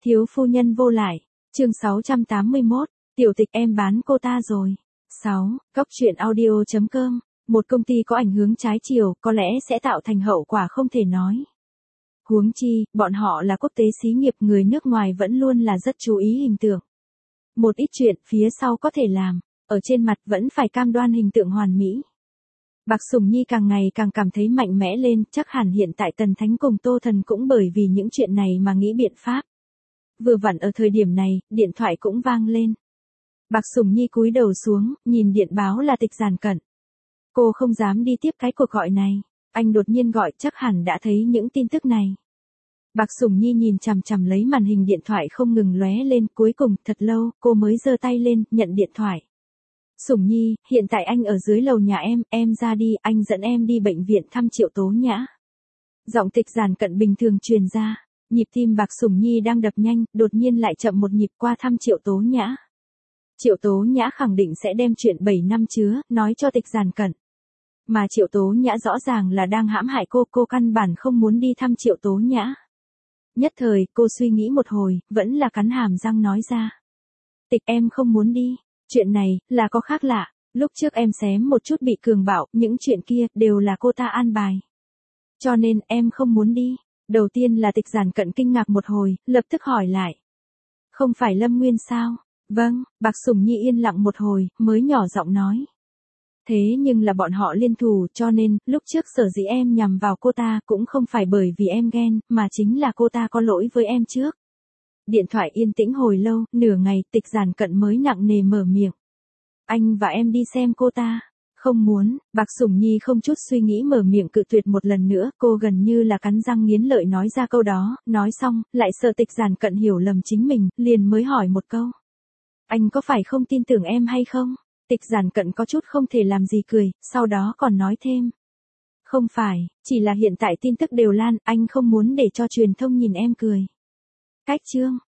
Thiếu phu nhân vô lại. Chương 681, tiểu tịch em bán cô ta rồi. 6. Cốc truyện audio.com. Một công ty có ảnh hưởng trái chiều có lẽ sẽ tạo thành hậu quả không thể nói. Huống chi, bọn họ là quốc tế xí nghiệp, người nước ngoài vẫn luôn là rất chú ý hình tượng. Một ít chuyện phía sau có thể làm, ở trên mặt vẫn phải cam đoan hình tượng hoàn mỹ. Bạc Sủng Nhi càng ngày càng cảm thấy mạnh mẽ lên, chắc hẳn hiện tại Tần Thánh cùng Tô Thần cũng bởi vì những chuyện này mà nghĩ biện pháp. Vừa vặn ở thời điểm này, điện thoại cũng vang lên. Bạc Sủng Nhi cúi đầu xuống, nhìn điện báo là Tịch Giản Cận. Cô không dám đi tiếp cái cuộc gọi này, anh đột nhiên gọi chắc hẳn đã thấy những tin tức này. Bạc Sủng Nhi nhìn chằm chằm lấy màn hình điện thoại không ngừng lóe lên, cuối cùng thật lâu cô mới giơ tay lên, nhận điện thoại. Sủng Nhi, hiện tại anh ở dưới lầu nhà em ra đi, anh dẫn em đi bệnh viện thăm Triệu Tố Nhã. Giọng Tịch Giản Cận bình thường truyền ra, nhịp tim Bạc Sủng Nhi đang đập nhanh, đột nhiên lại chậm một nhịp, qua thăm Triệu Tố Nhã. Triệu Tố Nhã khẳng định sẽ đem chuyện 7 năm chứa, nói cho Tịch Giản Cận. Mà Triệu Tố Nhã rõ ràng là đang hãm hại cô căn bản không muốn đi thăm Triệu Tố Nhã. Nhất thời, cô suy nghĩ một hồi, vẫn là cắn hàm răng nói ra. Tịch, em không muốn đi, chuyện này, là có khác lạ, lúc trước em xém một chút bị cường bạo, những chuyện kia, đều là cô ta an bài. Cho nên, em không muốn đi. Đầu tiên là Tịch Giản Cận kinh ngạc một hồi, lập tức hỏi lại. Không phải Lâm Nguyên sao? Vâng, Bạc Sủng Nhi yên lặng một hồi, mới nhỏ giọng nói. Thế nhưng là bọn họ liên thủ, cho nên, lúc trước sở dĩ em nhằm vào cô ta cũng không phải bởi vì em ghen, mà chính là cô ta có lỗi với em trước. Điện thoại yên tĩnh hồi lâu, nửa ngày, Tịch Giản Cận mới nặng nề mở miệng. Anh và em đi xem cô ta. Không muốn, Bạc Sủng Nhi không chút suy nghĩ mở miệng cự tuyệt một lần nữa, cô gần như là cắn răng nghiến lợi nói ra câu đó, nói xong, lại sợ Tịch Giản Cận hiểu lầm chính mình, liền mới hỏi một câu. Anh có phải không tin tưởng em hay không? Tịch Giản Cận có chút không thể làm gì cười, sau đó còn nói thêm. Không phải, chỉ là hiện tại tin tức đều lan, anh không muốn để cho truyền thông nhìn em cười. Cách chương.